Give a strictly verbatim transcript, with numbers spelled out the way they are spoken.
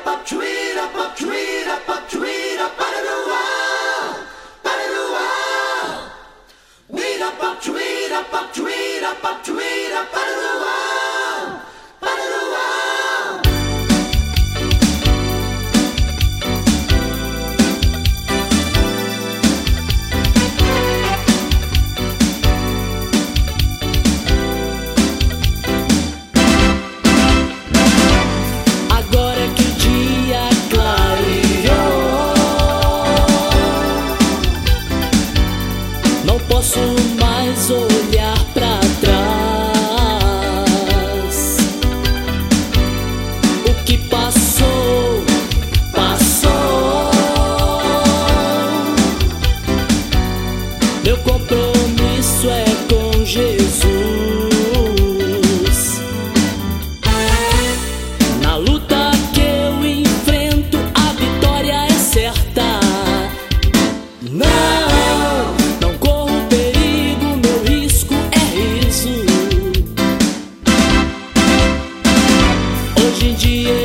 Posso mais olhar pra trás. O que passou, passou. Meu compromisso é com Jesus. Na luta que eu enfrento, a vitória é certa. Não. Hoje em dia